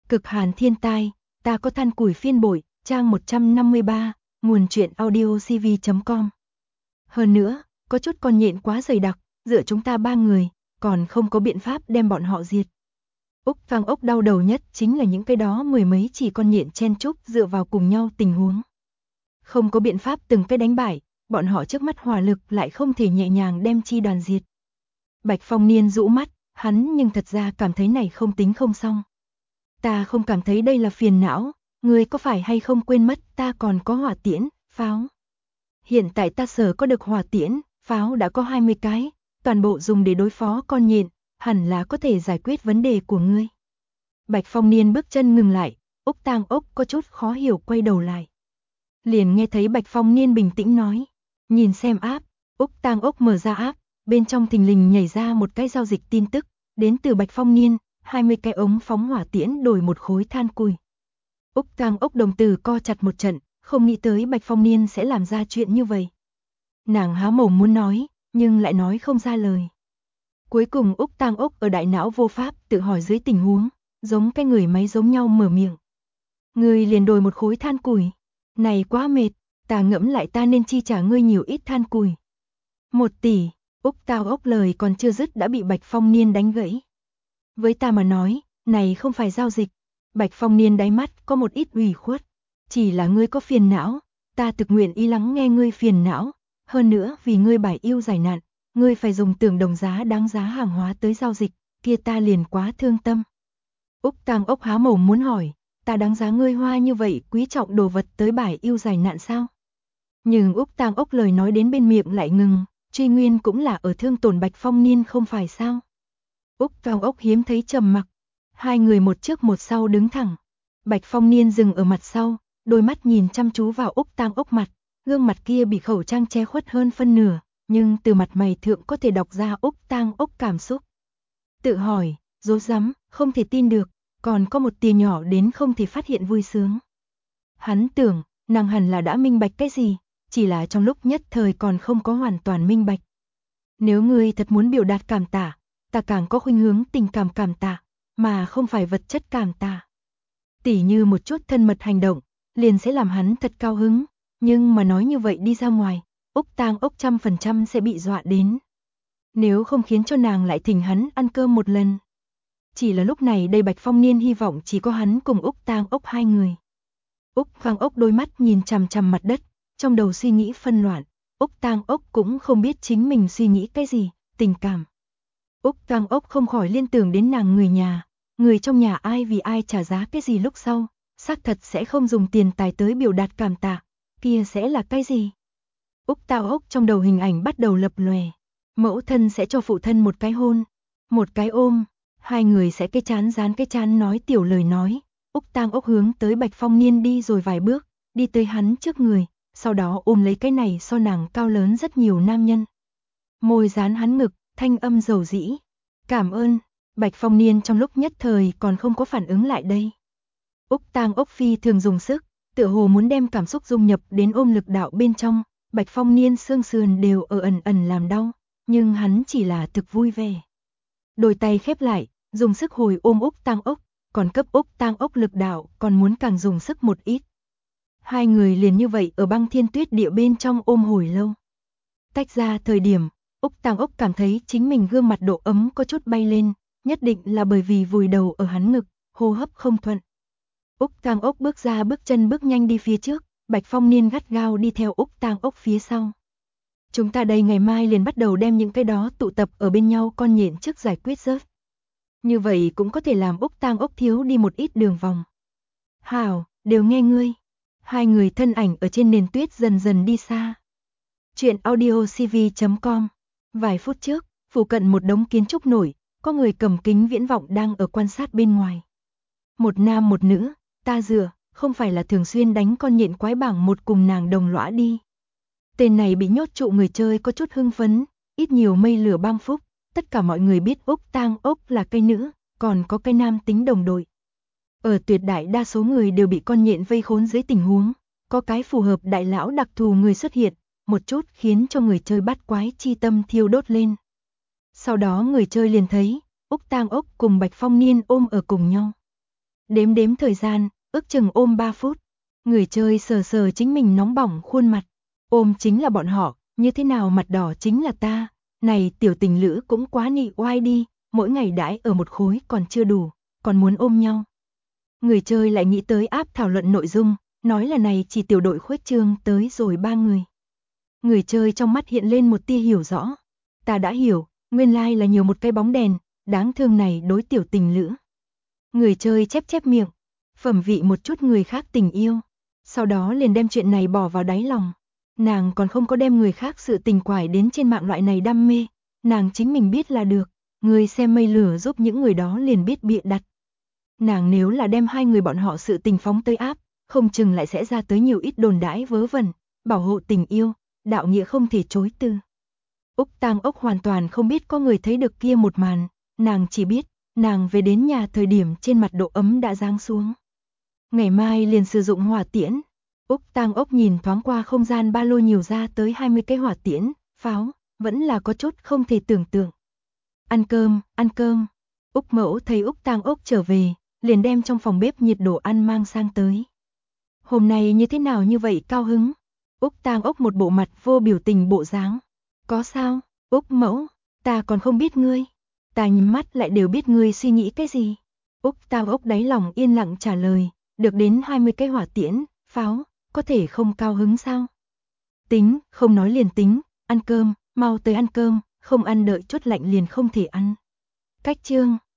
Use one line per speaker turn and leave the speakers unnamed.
Cực hàn thiên tai, ta có than củi phiên bội, trang 153, nguồn truyện audiocv.com. Hơn nữa, có chút con nhện quá dày đặc, giữa chúng ta 3 người, còn không có biện pháp đem bọn họ diệt. Úc Vang Ốc đau đầu nhất chính là những cái đó mười mấy chỉ con nhện chen chúc dựa vào cùng nhau tình huống. Không có biện pháp từng cái đánh bại, bọn họ trước mắt hỏa lực lại không thể nhẹ nhàng đem chi đoàn diệt. Bạch Phong Niên rũ mắt, hắn nhưng thật ra cảm thấy này không tính không xong. Ta không cảm thấy đây là phiền não, ngươi có phải hay không quên mất ta còn có hỏa tiễn, pháo. Hiện tại ta sở có được hỏa tiễn, pháo đã có 20 cái, toàn bộ dùng để đối phó con nhện, hẳn là có thể giải quyết vấn đề của ngươi. Bạch Phong Niên bước chân ngừng lại, Úc Tang Ốc có chút khó hiểu quay đầu lại. Liền nghe thấy Bạch Phong Niên bình tĩnh nói, nhìn xem áp, Úc Tang Ốc mở ra áp, bên trong thình lình nhảy ra một cái giao dịch tin tức, đến từ Bạch Phong Niên, 20 cái ống phóng hỏa tiễn đổi một khối than củi. Úc Tang Ốc đồng tử co chặt một trận, không nghĩ tới Bạch Phong Niên sẽ làm ra chuyện như vậy. Nàng há mồm muốn nói, nhưng lại nói không ra lời. Cuối cùng Úc Tang Ốc ở đại não vô pháp tự hỏi dưới tình huống, giống cái người máy giống nhau mở miệng. Ngươi liền đổi một khối than củi, này quá mệt, ta ngẫm lại ta nên chi trả ngươi nhiều ít than củi. 1 tỷ, Úc Tang Ốc lời còn chưa dứt đã bị Bạch Phong Niên đánh gãy. Với ta mà nói, này không phải giao dịch. Bạch Phong Niên đáy mắt có một ít ủy khuất. Chỉ là ngươi có phiền não, ta thực nguyện ý lắng nghe ngươi phiền não. Hơn nữa vì ngươi bài yêu giải nạn, ngươi phải dùng tưởng đồng giá đáng giá hàng hóa tới giao dịch, kia ta liền quá thương tâm. Úc Tang Ốc há mồm muốn hỏi, ta đáng giá ngươi hoa như vậy quý trọng đồ vật tới bài yêu giải nạn sao? Nhưng Úc Tang Ốc lời nói đến bên miệng lại ngừng, truy nguyên cũng là ở thương tổn Bạch Phong Niên không phải sao? Úc Tang Ốc hiếm thấy trầm mặc, hai người một trước một sau đứng thẳng. Bạch Phong Niên dừng ở mặt sau, đôi mắt nhìn chăm chú vào Úc Tang Ốc mặt, gương mặt kia bị khẩu trang che khuất hơn phân nửa, nhưng từ mặt mày thượng có thể đọc ra Úc Tang Ốc cảm xúc. Tự hỏi, rối rắm, không thể tin được, còn có một tia nhỏ đến không thể phát hiện vui sướng. Hắn tưởng, nàng hẳn là đã minh bạch cái gì, chỉ là trong lúc nhất thời còn không có hoàn toàn minh bạch. Nếu ngươi thật muốn biểu đạt cảm tạ, ta càng có khuynh hướng tình cảm cảm tạ, mà không phải vật chất cảm tạ. Tỉ như một chút thân mật hành động, liền sẽ làm hắn thật cao hứng, nhưng mà nói như vậy đi ra ngoài, Úc Tang Ốc 100% sẽ bị dọa đến. Nếu không khiến cho nàng lại thỉnh hắn ăn cơm một lần. Chỉ là lúc này đây Bạch Phong Niên hy vọng chỉ có hắn cùng Úc Tang Ốc hai người. Úc Vang Ốc đôi mắt nhìn chằm chằm mặt đất, trong đầu suy nghĩ phân loạn, Úc Tang Ốc cũng không biết chính mình suy nghĩ cái gì, tình cảm. Úc Tang Ốc không khỏi liên tưởng đến nàng người nhà, người trong nhà ai vì ai trả giá cái gì lúc sau, xác thật sẽ không dùng tiền tài tới biểu đạt cảm tạ, kia sẽ là cái gì? Úc Tang Ốc trong đầu hình ảnh bắt đầu lập lòe, mẫu thân sẽ cho phụ thân một cái hôn, một cái ôm, hai người sẽ cái chán dán cái chán nói tiểu lời nói. Úc Tang Ốc hướng tới Bạch Phong Niên đi rồi vài bước, đi tới hắn trước người, sau đó ôm lấy cái này so nàng cao lớn rất nhiều nam nhân. Môi dán hắn ngực, thanh âm dầu dĩ. Cảm ơn, Bạch Phong Niên trong lúc nhất thời còn không có phản ứng lại đây. Úc Tang Ốc phi thường dùng sức, tựa hồ muốn đem cảm xúc dung nhập đến ôm lực đạo bên trong, Bạch Phong Niên xương sườn đều ở ẩn ẩn làm đau, nhưng hắn chỉ là thực vui vẻ. Đôi tay khép lại, dùng sức hồi ôm Úc Tang Ốc, còn cấp Úc Tang Ốc lực đạo còn muốn càng dùng sức một ít. Hai người liền như vậy ở băng thiên tuyết địa bên trong ôm hồi lâu. Tách ra thời điểm, Úc Tang Ốc cảm thấy chính mình gương mặt độ ấm có chút bay lên, nhất định là bởi vì vùi đầu ở hắn ngực, hô hấp không thuận. Úc Tang Ốc bước ra bước chân bước nhanh đi phía trước, Bạch Phong Niên gắt gao đi theo Úc Tang Ốc phía sau. Chúng ta đây ngày mai liền bắt đầu đem những cái đó tụ tập ở bên nhau con nhện trước giải quyết rớt. Như vậy cũng có thể làm Úc Tang Ốc thiếu đi một ít đường vòng. Hảo, đều nghe ngươi. Hai người thân ảnh ở trên nền tuyết dần dần đi xa. Chuyện audiocv.com. Vài phút trước, phụ cận một đống kiến trúc nổi, có người cầm kính viễn vọng đang ở quan sát bên ngoài. Một nam một nữ, ta dựa, không phải là thường xuyên đánh con nhện quái bảng một cùng nàng đồng lõa đi. Tên này bị nhốt trụ người chơi có chút hưng phấn, ít nhiều mây lửa băng phúc, tất cả mọi người biết Úc Tang Ốc là cây nữ, còn có cây nam tính đồng đội. Ở tuyệt đại đa số người đều bị con nhện vây khốn dưới tình huống, có cái phù hợp đại lão đặc thù người xuất hiện, một chút khiến cho người chơi bắt quái chi tâm thiêu đốt lên. Sau đó người chơi liền thấy, Úc Tang Ốc cùng Bạch Phong Niên ôm ở cùng nhau. Đếm thời gian, ước chừng ôm 3 phút. Người chơi sờ sờ chính mình nóng bỏng khuôn mặt. Ôm chính là bọn họ, như thế nào mặt đỏ chính là ta. Này tiểu tình lữ cũng quá nị oai đi, mỗi ngày đãi ở một khối còn chưa đủ, còn muốn ôm nhau. Người chơi lại nghĩ tới app thảo luận nội dung, nói là này chỉ tiểu đội khuếch trương tới rồi 3 người. Người chơi trong mắt hiện lên một tia hiểu rõ. Ta đã hiểu, nguyên lai là nhiều một cây bóng đèn, đáng thương này đối tiểu tình lữ. Người chơi chép miệng, phẩm vị một chút người khác tình yêu. Sau đó liền đem chuyện này bỏ vào đáy lòng. Nàng còn không có đem người khác sự tình quải đến trên mạng loại này đam mê. Nàng chính mình biết là được, người xem mây lửa giúp những người đó liền biết bịa đặt. Nàng nếu là đem hai người bọn họ sự tình phóng tới áp, không chừng lại sẽ ra tới nhiều ít đồn đãi vớ vẩn, bảo hộ tình yêu, đạo nghĩa không thể chối từ. Úc Tang Ốc hoàn toàn không biết có người thấy được kia một màn, nàng chỉ biết, nàng về đến nhà thời điểm trên mặt độ ấm đã giáng xuống. Ngày mai liền sử dụng hỏa tiễn. Úc Tang Ốc nhìn thoáng qua không gian ba lô nhiều ra tới 20 cái hỏa tiễn, pháo, vẫn là có chút không thể tưởng tượng. Ăn cơm. Úc Mẫu thấy Úc Tang Ốc trở về, liền đem trong phòng bếp nhiệt đồ ăn mang sang tới. Hôm nay như thế nào như vậy cao hứng? Úc Tang Ốc một bộ mặt vô biểu tình bộ dáng. Có sao? Úc Mẫu, ta còn không biết ngươi. Ta nhắm mắt lại đều biết ngươi suy nghĩ cái gì. Úc Tang Ốc đáy lòng yên lặng trả lời, được đến 20 cái hỏa tiễn, pháo, có thể không cao hứng sao? Tính, không nói liền tính, ăn cơm, mau tới ăn cơm, không ăn đợi chút lạnh liền không thể ăn. Cách chương